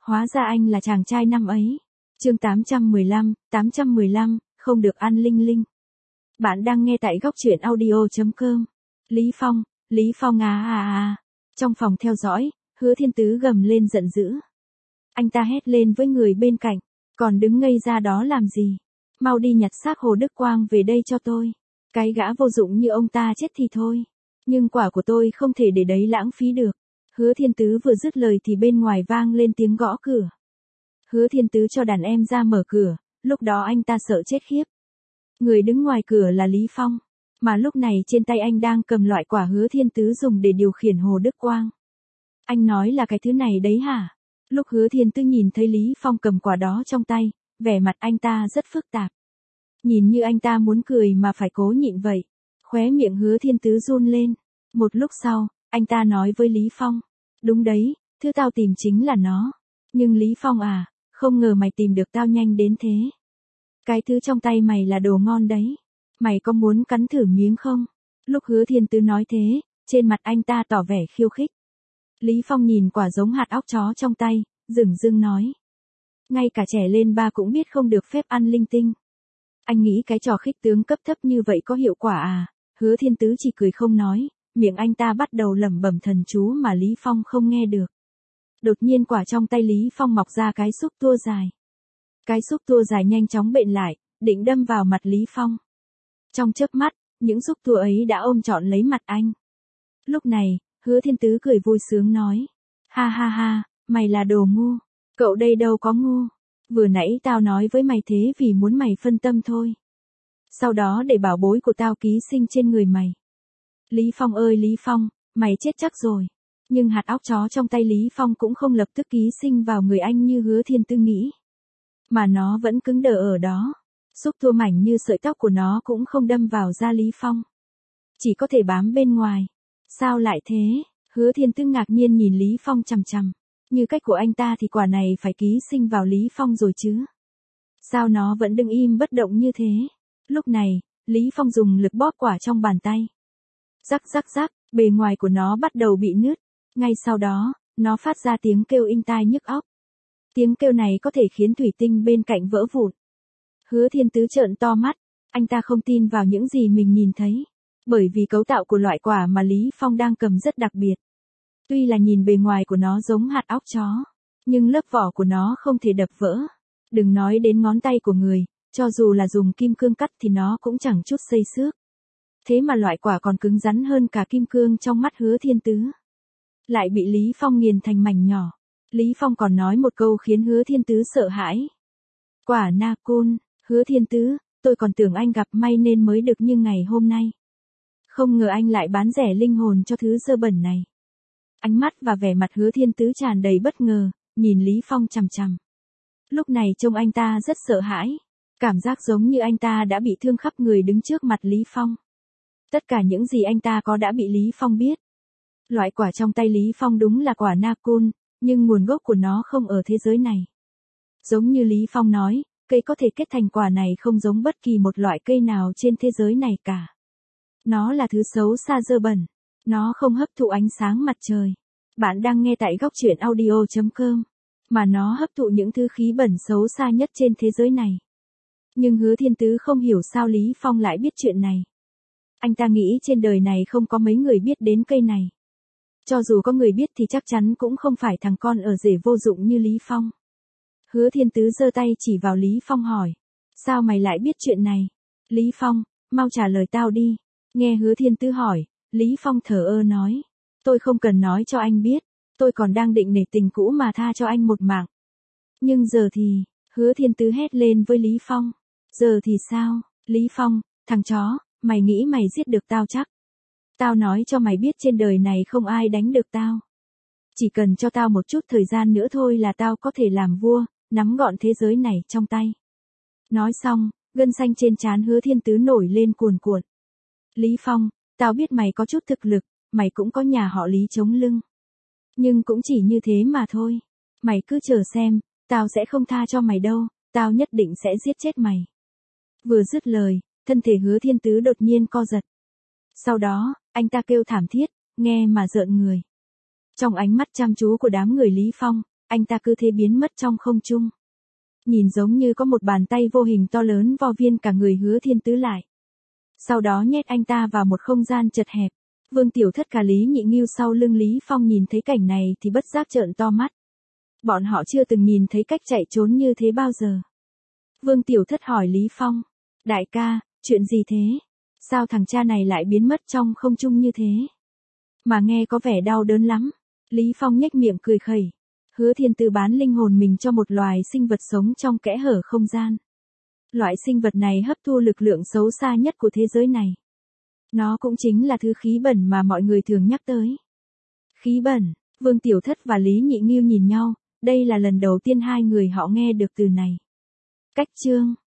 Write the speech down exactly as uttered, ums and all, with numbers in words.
Hóa ra anh là chàng trai năm ấy. Chương tám trăm mười lăm, tám trăm mười lăm, không được ăn linh linh. Bạn đang nghe tại góc truyện audio chấm com. Lý Phong, Lý Phong à à à. Trong phòng theo dõi, Hứa Thiên Tứ gầm lên giận dữ. Anh ta hét lên với người bên cạnh, còn đứng ngây ra đó làm gì? Mau đi nhặt xác Hồ Đức Quang về đây cho tôi. Cái gã vô dụng như ông ta chết thì thôi. Nhưng quả của tôi không thể để đấy lãng phí được. Hứa Thiên Tứ vừa dứt lời thì bên ngoài vang lên tiếng gõ cửa. Hứa Thiên Tứ cho đàn em ra mở cửa, lúc đó anh ta sợ chết khiếp. Người đứng ngoài cửa là Lý Phong, mà lúc này trên tay anh đang cầm loại quả Hứa Thiên Tứ dùng để điều khiển Hồ Đức Quang. Anh nói là cái thứ này đấy hả? Lúc Hứa Thiên Tứ nhìn thấy Lý Phong cầm quả đó trong tay, vẻ mặt anh ta rất phức tạp. Nhìn như anh ta muốn cười mà phải cố nhịn vậy. Khóe miệng Hứa Thiên Tứ run lên. Một lúc sau, anh ta nói với Lý Phong. Đúng đấy, thứ tao tìm chính là nó. Nhưng Lý Phong à, không ngờ mày tìm được tao nhanh đến thế. Cái thứ trong tay mày là đồ ngon đấy. Mày có muốn cắn thử miếng không? Lúc Hứa Thiên Tứ nói thế, trên mặt anh ta tỏ vẻ khiêu khích. Lý Phong nhìn quả giống hạt óc chó trong tay, dửng dưng nói. Ngay cả trẻ lên ba cũng biết không được phép ăn linh tinh. Anh nghĩ cái trò khích tướng cấp thấp như vậy có hiệu quả à? Hứa Thiên Tứ chỉ cười không nói, miệng anh ta bắt đầu lẩm bẩm thần chú mà Lý Phong không nghe được. Đột nhiên quả trong tay Lý Phong mọc ra cái xúc tua dài. Cái xúc tua dài nhanh chóng bện lại, định đâm vào mặt Lý Phong. Trong chớp mắt, những xúc tua ấy đã ôm trọn lấy mặt anh. Lúc này, Hứa Thiên Tứ cười vui sướng nói. Ha ha ha, mày là đồ ngu. Cậu đây đâu có ngu. Vừa nãy tao nói với mày thế vì muốn mày phân tâm thôi. Sau đó để bảo bối của tao ký sinh trên người mày. Lý Phong ơi Lý Phong, mày chết chắc rồi. Nhưng hạt óc chó trong tay Lý Phong cũng không lập tức ký sinh vào người anh như Hứa Thiên Tứ nghĩ. Mà nó vẫn cứng đờ ở đó. Xúc tua mảnh như sợi tóc của nó cũng không đâm vào da Lý Phong. Chỉ có thể bám bên ngoài. Sao lại thế? Hứa Thiên Tứ ngạc nhiên nhìn Lý Phong chằm chằm. Như cách của anh ta thì quả này phải ký sinh vào Lý Phong rồi chứ. Sao nó vẫn đứng im bất động như thế? Lúc này, Lý Phong dùng lực bóp quả trong bàn tay. Rắc rắc rắc, bề ngoài của nó bắt đầu bị nứt. Ngay sau đó, nó phát ra tiếng kêu inh tai nhức óc. Tiếng kêu này có thể khiến thủy tinh bên cạnh vỡ vụn. Hứa Thiên Tứ trợn to mắt, anh ta không tin vào những gì mình nhìn thấy. Bởi vì cấu tạo của loại quả mà Lý Phong đang cầm rất đặc biệt. Tuy là nhìn bề ngoài của nó giống hạt óc chó, nhưng lớp vỏ của nó không thể đập vỡ. Đừng nói đến ngón tay của người, cho dù là dùng kim cương cắt thì nó cũng chẳng chút xây xước. Thế mà loại quả còn cứng rắn hơn cả kim cương trong mắt Hứa Thiên Tứ. Lại bị Lý Phong nghiền thành mảnh nhỏ. Lý Phong còn nói một câu khiến Hứa Thiên Tứ sợ hãi. Quả na côn, Hứa Thiên Tứ, tôi còn tưởng anh gặp may nên mới được như ngày hôm nay. Không ngờ anh lại bán rẻ linh hồn cho thứ dơ bẩn này. Ánh mắt và vẻ mặt Hứa Thiên Tứ tràn đầy bất ngờ, nhìn Lý Phong chằm chằm. Lúc này trông anh ta rất sợ hãi, cảm giác giống như anh ta đã bị thương khắp người đứng trước mặt Lý Phong. Tất cả những gì anh ta có đã bị Lý Phong biết. Loại quả trong tay Lý Phong đúng là quả na côn, nhưng nguồn gốc của nó không ở thế giới này. Giống như Lý Phong nói, cây có thể kết thành quả này không giống bất kỳ một loại cây nào trên thế giới này cả. Nó là thứ xấu xa dơ bẩn. Nó không hấp thụ ánh sáng mặt trời. Bạn đang nghe tại góc truyện audio chấm com. Mà nó hấp thụ những thứ khí bẩn xấu xa nhất trên thế giới này. Nhưng Hứa Thiên Tứ không hiểu sao Lý Phong lại biết chuyện này. Anh ta nghĩ trên đời này không có mấy người biết đến cây này. Cho dù có người biết thì chắc chắn cũng không phải thằng con ở rể vô dụng như Lý Phong. Hứa Thiên Tứ giơ tay chỉ vào Lý Phong hỏi. Sao mày lại biết chuyện này? Lý Phong, mau trả lời tao đi. Nghe Hứa Thiên Tứ hỏi. Lý Phong thờ ơ nói. Tôi không cần nói cho anh biết. Tôi còn đang định nể tình cũ mà tha cho anh một mạng. Nhưng giờ thì, Hứa Thiên Tứ hét lên với Lý Phong. Giờ thì sao? Lý Phong, thằng chó, mày nghĩ mày giết được tao chắc. Tao nói cho mày biết trên đời này không ai đánh được tao. Chỉ cần cho tao một chút thời gian nữa thôi là tao có thể làm vua, nắm gọn thế giới này trong tay. Nói xong, gân xanh trên trán Hứa Thiên Tứ nổi lên cuồn cuộn. Lý Phong, tao biết mày có chút thực lực, mày cũng có nhà họ Lý chống lưng. Nhưng cũng chỉ như thế mà thôi. Mày cứ chờ xem, tao sẽ không tha cho mày đâu, tao nhất định sẽ giết chết mày. Vừa dứt lời, thân thể Hứa Thiên Tứ đột nhiên co giật. Sau đó, anh ta kêu thảm thiết, nghe mà rợn người. Trong ánh mắt chăm chú của đám người Lý Phong, anh ta cứ thế biến mất trong không trung. Nhìn giống như có một bàn tay vô hình to lớn vo viên cả người Hứa Thiên Tứ lại. Sau đó nhét anh ta vào một không gian chật hẹp. Vương Tiểu Thất cả Lý Nhị Nghiêu sau lưng Lý Phong nhìn thấy cảnh này thì bất giác trợn to mắt. Bọn họ chưa từng nhìn thấy cách chạy trốn như thế bao giờ. Vương Tiểu Thất hỏi Lý Phong. Đại ca, chuyện gì thế? Sao thằng cha này lại biến mất trong không trung như thế? Mà nghe có vẻ đau đớn lắm. Lý Phong nhếch miệng cười khẩy. Hứa Thiên Tứ bán linh hồn mình cho một loài sinh vật sống trong kẽ hở không gian. Loại sinh vật này hấp thu lực lượng xấu xa nhất của thế giới này. Nó cũng chính là thứ khí bẩn mà mọi người thường nhắc tới. Khí bẩn, Vương Tiểu Thất và Lý Nhị Nghiêu nhìn nhau, đây là lần đầu tiên hai người họ nghe được từ này. Cách chương